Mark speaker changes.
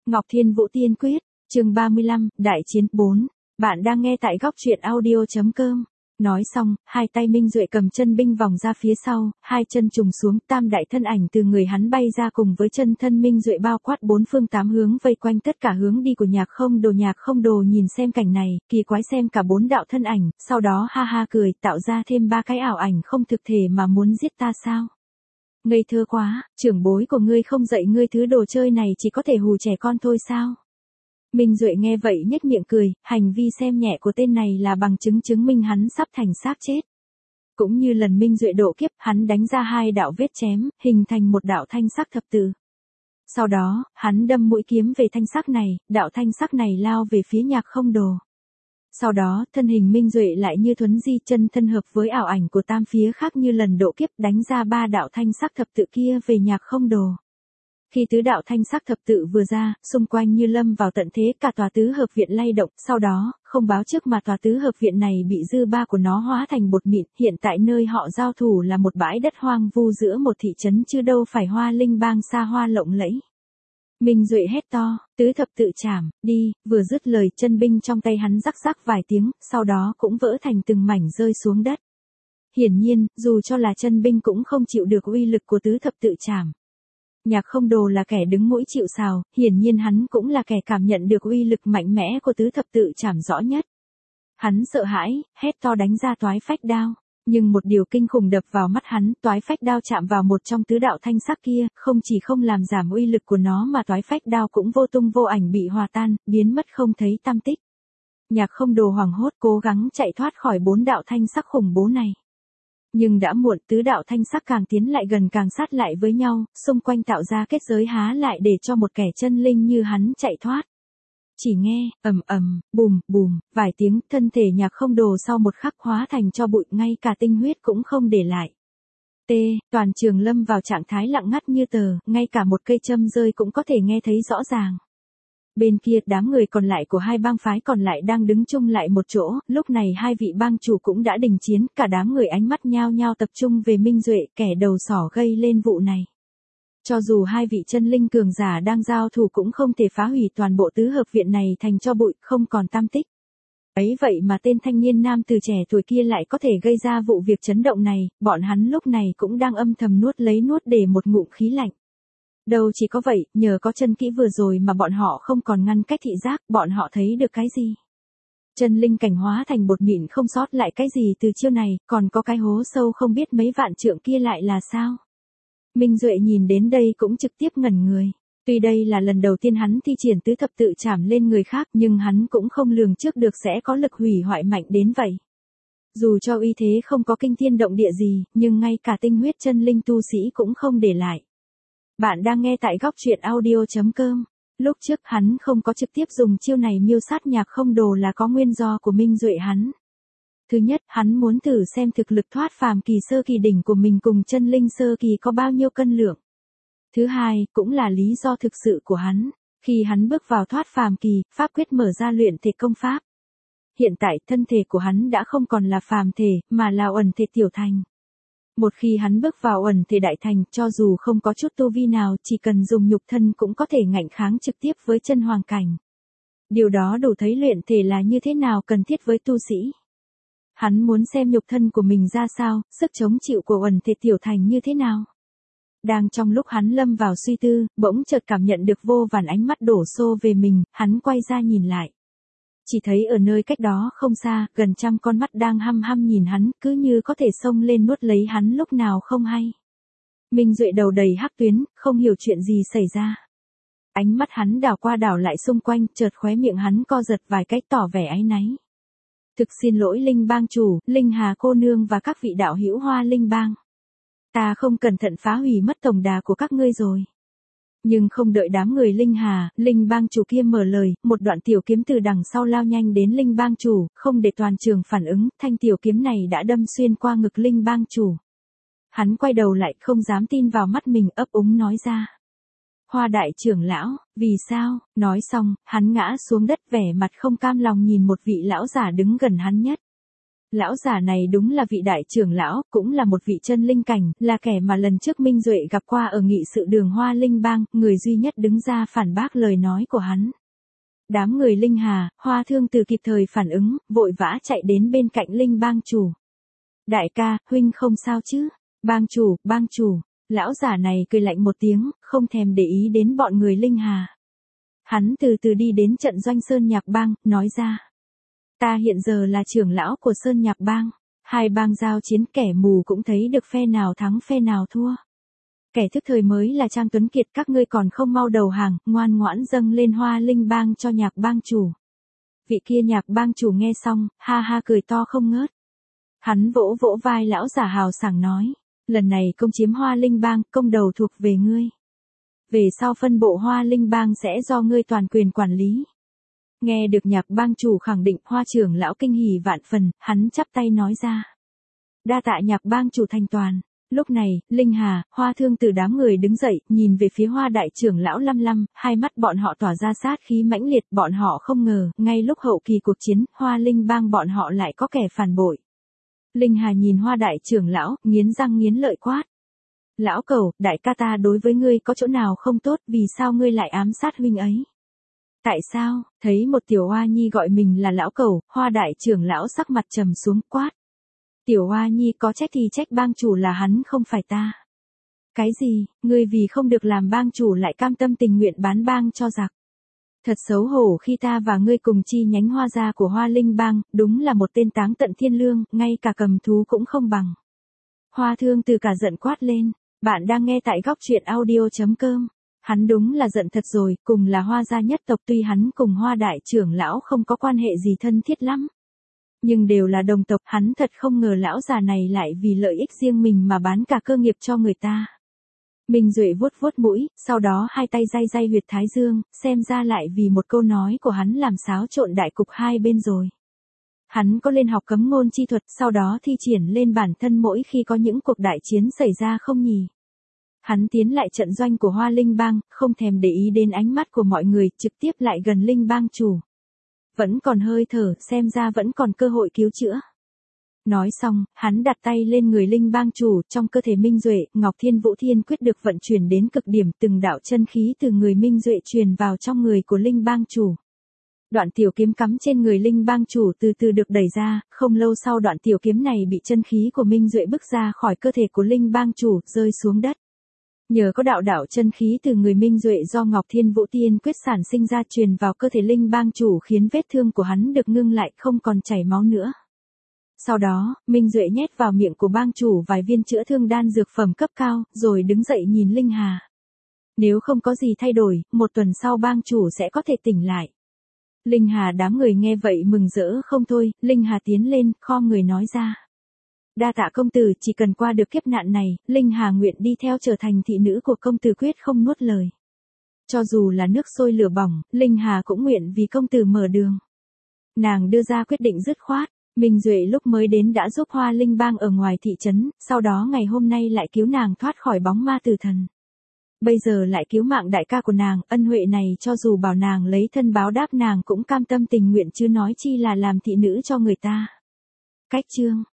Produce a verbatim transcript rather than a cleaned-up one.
Speaker 1: Ngọc Thiên Vũ Tiên Quyết, chương ba mươi lăm, Đại Chiến bốn. Bạn đang nghe tại góc truyện audio chấm com. Nói xong, hai tay Minh Duệ cầm chân binh vòng ra phía sau, hai chân trùng xuống, tam đại thân ảnh từ người hắn bay ra cùng với chân thân Minh Duệ bao quát bốn phương tám hướng vây quanh tất cả hướng đi của Nhạc Không Đồ. Nhạc Không Đồ nhìn xem cảnh này, kỳ quái xem cả bốn đạo thân ảnh, sau đó ha ha cười, tạo ra thêm ba cái ảo ảnh không thực thể mà muốn giết ta sao? Ngây thơ quá, trưởng bối của ngươi không dạy ngươi thứ đồ chơi này chỉ có thể hù trẻ con thôi sao? Minh Duệ nghe vậy nhếch miệng cười, hành vi xem nhẹ của tên này là bằng chứng chứng minh hắn sắp thành xác chết. Cũng như lần Minh Duệ độ kiếp, hắn đánh ra hai đạo vết chém, hình thành một đạo thanh sắc thập tự. Sau đó, hắn đâm mũi kiếm về thanh sắc này, đạo thanh sắc này lao về phía Nhạc Không Đồ. Sau đó, thân hình Minh Duệ lại như thuấn di, chân thân hợp với ảo ảnh của tam phía khác như lần độ kiếp, đánh ra ba đạo thanh sắc thập tự kia về Nhạc Không Đồ. Khi tứ đạo thanh sắc thập tự vừa ra, xung quanh như lâm vào tận thế, cả tòa tứ hợp viện lay động, sau đó, không báo trước mà tòa tứ hợp viện này bị dư ba của nó hóa thành bột mịn, hiện tại nơi họ giao thủ là một bãi đất hoang vu giữa một thị trấn chứ đâu phải Hoa Linh Bang xa hoa lộng lẫy. Minh Duệ hét to, tứ thập tự chảm, đi, vừa dứt lời chân binh trong tay hắn rắc rắc vài tiếng, sau đó cũng vỡ thành từng mảnh rơi xuống đất. Hiển nhiên, dù cho là chân binh cũng không chịu được uy lực của tứ thập tự chảm. Nhạc Không Đồ là kẻ đứng mũi chịu sào, hiển nhiên hắn cũng là kẻ cảm nhận được uy lực mạnh mẽ của tứ thập tự chảm rõ nhất. Hắn sợ hãi, hét to đánh ra toái phách đao, nhưng một điều kinh khủng đập vào mắt hắn, toái phách đao chạm vào một trong tứ đạo thanh sắc kia, không chỉ không làm giảm uy lực của nó mà toái phách đao cũng vô tung vô ảnh bị hòa tan, biến mất không thấy tăm tích. Nhạc Không Đồ hoảng hốt cố gắng chạy thoát khỏi bốn đạo thanh sắc khủng bố này. Nhưng đã muộn, tứ đạo thanh sắc càng tiến lại gần càng sát lại với nhau, xung quanh tạo ra kết giới há lại để cho một kẻ chân linh như hắn chạy thoát. Chỉ nghe, ầm ầm, bùm, bùm, vài tiếng, thân thể Nhạc Không Đồ sau một khắc hóa thành cho bụi, ngay cả tinh huyết cũng không để lại. T, toàn trường lâm vào trạng thái lặng ngắt như tờ, ngay cả một cây châm rơi cũng có thể nghe thấy rõ ràng. Bên kia, đám người còn lại của hai bang phái còn lại đang đứng chung lại một chỗ, lúc này hai vị bang chủ cũng đã đình chiến, cả đám người ánh mắt nhao nhao tập trung về Minh Duệ, kẻ đầu sỏ gây lên vụ này. Cho dù hai vị chân linh cường giả đang giao thủ cũng không thể phá hủy toàn bộ tứ hợp viện này thành cho bụi, không còn tăm tích. Ấy vậy mà tên thanh niên nam từ trẻ tuổi kia lại có thể gây ra vụ việc chấn động này, bọn hắn lúc này cũng đang âm thầm nuốt lấy nuốt để một ngụm khí lạnh. Đâu chỉ có vậy, nhờ có chân kỹ vừa rồi mà bọn họ không còn ngăn cách thị giác, bọn họ thấy được cái gì? Chân linh cảnh hóa thành bột mịn không sót lại cái gì từ chiêu này, còn có cái hố sâu không biết mấy vạn trượng kia lại là sao? Minh Duệ nhìn đến đây cũng trực tiếp ngẩn người. Tuy đây là lần đầu tiên hắn thi triển tứ thập tự chảm lên người khác, nhưng hắn cũng không lường trước được sẽ có lực hủy hoại mạnh đến vậy. Dù cho uy thế không có kinh thiên động địa gì, nhưng ngay cả tinh huyết chân linh tu sĩ cũng không để lại. Bạn đang nghe tại góc truyện audio chấm com. Lúc trước hắn không có trực tiếp dùng chiêu này miêu sát Nhạc Không Đồ là có nguyên do của Minh Duệ hắn. Thứ nhất, hắn muốn thử xem thực lực thoát phàm kỳ sơ kỳ đỉnh của mình cùng chân linh sơ kỳ có bao nhiêu cân lượng. Thứ hai, cũng là lý do thực sự của hắn. Khi hắn bước vào thoát phàm kỳ, pháp quyết mở ra luyện thể công pháp. Hiện tại, thân thể của hắn đã không còn là phàm thể, mà là uẩn thể tiểu thành. Một khi hắn bước vào uẩn thể đại thành, cho dù không có chút tu vi nào, chỉ cần dùng nhục thân cũng có thể ngạnh kháng trực tiếp với chân hoàng cảnh. Điều đó đủ thấy luyện thể là như thế nào cần thiết với tu sĩ. Hắn muốn xem nhục thân của mình ra sao, sức chống chịu của uẩn thể tiểu thành như thế nào. Đang trong lúc hắn lâm vào suy tư, bỗng chợt cảm nhận được vô vàn ánh mắt đổ xô về mình, hắn quay ra nhìn lại. Chỉ thấy ở nơi cách đó không xa, gần trăm con mắt đang hăm hăm nhìn hắn, cứ như có thể xông lên nuốt lấy hắn lúc nào không hay. Minh Duệ đầu đầy hắc tuyến, không hiểu chuyện gì xảy ra. Ánh mắt hắn đảo qua đảo lại xung quanh, chợt khóe miệng hắn co giật vài cách tỏ vẻ áy náy. Thực xin lỗi Linh Bang chủ, Linh Hà cô nương và các vị đạo hữu Hoa Linh Bang. Ta không cẩn thận phá hủy mất tổng đà của các ngươi rồi. Nhưng không đợi đám người Linh Hà, Linh Bang chủ kia mở lời, một đoạn tiểu kiếm từ đằng sau lao nhanh đến Linh Bang chủ, không để toàn trường phản ứng, thanh tiểu kiếm này đã đâm xuyên qua ngực Linh Bang chủ. Hắn quay đầu lại, không dám tin vào mắt mình, ấp úng nói ra. Hoa đại trưởng lão, vì sao? Nói xong, hắn ngã xuống đất vẻ mặt không cam lòng nhìn một vị lão giả đứng gần hắn nhất. Lão giả này đúng là vị đại trưởng lão, cũng là một vị chân linh cảnh, là kẻ mà lần trước Minh Duệ gặp qua ở nghị sự đường Hoa Linh Bang, người duy nhất đứng ra phản bác lời nói của hắn. Đám người Linh Hà, Hoa Thương Từ kịp thời phản ứng, vội vã chạy đến bên cạnh Linh Bang chủ. Đại ca, huynh không sao chứ? Bang chủ, bang chủ. Lão giả này cười lạnh một tiếng, không thèm để ý đến bọn người Linh Hà. Hắn từ từ đi đến trận doanh Sơn Nhạc Bang, nói ra. Ta hiện giờ là trưởng lão của Sơn Nhạc Bang. Hai bang giao chiến, kẻ mù cũng thấy được phe nào thắng phe nào thua. Kẻ thức thời mới là Trang Tuấn Kiệt, các ngươi còn không mau đầu hàng, ngoan ngoãn dâng lên Hoa Linh Bang cho Nhạc Bang chủ. Vị kia Nhạc Bang chủ nghe xong, ha ha cười to không ngớt. Hắn vỗ vỗ vai lão giả hào sảng nói, lần này công chiếm Hoa Linh Bang, công đầu thuộc về ngươi. Về sau phân bộ Hoa Linh Bang sẽ do ngươi toàn quyền quản lý. Nghe được Nhạc Bang chủ khẳng định, Hoa trưởng lão kinh hỉ vạn phần, hắn chắp tay nói ra. Đa tạ Nhạc Bang chủ thành toàn. Lúc này, Linh Hà, Hoa Thương Từ đám người đứng dậy, nhìn về phía Hoa đại trưởng lão Lăm Lăm, hai mắt bọn họ tỏa ra sát khí mãnh liệt, bọn họ không ngờ, ngay lúc hậu kỳ cuộc chiến, Hoa Linh Bang bọn họ lại có kẻ phản bội. Linh Hà nhìn Hoa đại trưởng lão, nghiến răng nghiến lợi quát. Lão Cẩu, đại ca ta đối với ngươi có chỗ nào không tốt, vì sao ngươi lại ám sát huynh ấy? Tại sao? Thấy một tiểu oa nhi gọi mình là lão Cẩu, Hoa đại trưởng lão sắc mặt trầm xuống quát. Tiểu oa nhi có trách thì trách bang chủ là hắn không phải ta. Cái gì, ngươi vì không được làm bang chủ lại cam tâm tình nguyện bán bang cho giặc. Thật xấu hổ khi ta và ngươi cùng chi nhánh Hoa gia của Hoa Linh Bang, đúng là một tên táng tận thiên lương, ngay cả cầm thú cũng không bằng. Hoa Thương Từ cả giận quát lên, bạn đang nghe tại góc truyện audio chấm com. Hắn đúng là giận thật rồi, cùng là Hoa gia nhất tộc, tuy hắn cùng Hoa đại trưởng lão không có quan hệ gì thân thiết lắm. Nhưng đều là đồng tộc, hắn thật không ngờ lão già này lại vì lợi ích riêng mình mà bán cả cơ nghiệp cho người ta. Minh Duệ vuốt vuốt mũi, sau đó hai tay day day huyệt thái dương, xem ra lại vì một câu nói của hắn làm xáo trộn đại cục hai bên rồi. Hắn có lên học cấm ngôn chi thuật, sau đó thi triển lên bản thân mỗi khi có những cuộc đại chiến xảy ra không nhỉ? Hắn tiến lại trận doanh của Hoa Linh Bang, không thèm để ý đến ánh mắt của mọi người, trực tiếp lại gần Linh Bang chủ. Vẫn còn hơi thở, xem ra vẫn còn cơ hội cứu chữa. Nói xong, hắn đặt tay lên người Linh Bang chủ, trong cơ thể Minh Duệ, Ngọc Thiên Vũ Thiên quyết được vận chuyển đến cực điểm, từng đạo chân khí từ người Minh Duệ truyền vào trong người của Linh Bang chủ. Đoạn tiểu kiếm cắm trên người Linh Bang chủ từ từ được đẩy ra, không lâu sau đoạn tiểu kiếm này bị chân khí của Minh Duệ bức ra khỏi cơ thể của Linh Bang chủ, rơi xuống đất. Nhờ có đạo đạo chân khí từ người Minh Duệ do Ngọc Thiên Vũ Tiên quyết sản sinh ra truyền vào cơ thể Linh Bang chủ khiến vết thương của hắn được ngưng lại, không còn chảy máu nữa. Sau đó, Minh Duệ nhét vào miệng của bang chủ vài viên chữa thương đan dược phẩm cấp cao, rồi đứng dậy nhìn Linh Hà. Nếu không có gì thay đổi, một tuần sau bang chủ sẽ có thể tỉnh lại. Linh Hà đám người nghe vậy mừng rỡ không thôi, Linh Hà tiến lên, khom người nói ra. Đa tạ công tử, chỉ cần qua được kiếp nạn này, Linh Hà nguyện đi theo trở thành thị nữ của công tử, quyết không nuốt lời. Cho dù là nước sôi lửa bỏng, Linh Hà cũng nguyện vì công tử mở đường. Nàng đưa ra quyết định dứt khoát. Minh Duệ lúc mới đến đã giúp Hoa Linh Bang ở ngoài thị trấn, sau đó ngày hôm nay lại cứu nàng thoát khỏi bóng ma tử thần. Bây giờ lại cứu mạng đại ca của nàng, ân huệ này cho dù bảo nàng lấy thân báo đáp nàng cũng cam tâm tình nguyện chứ nói chi là làm thị nữ cho người ta. Cách chương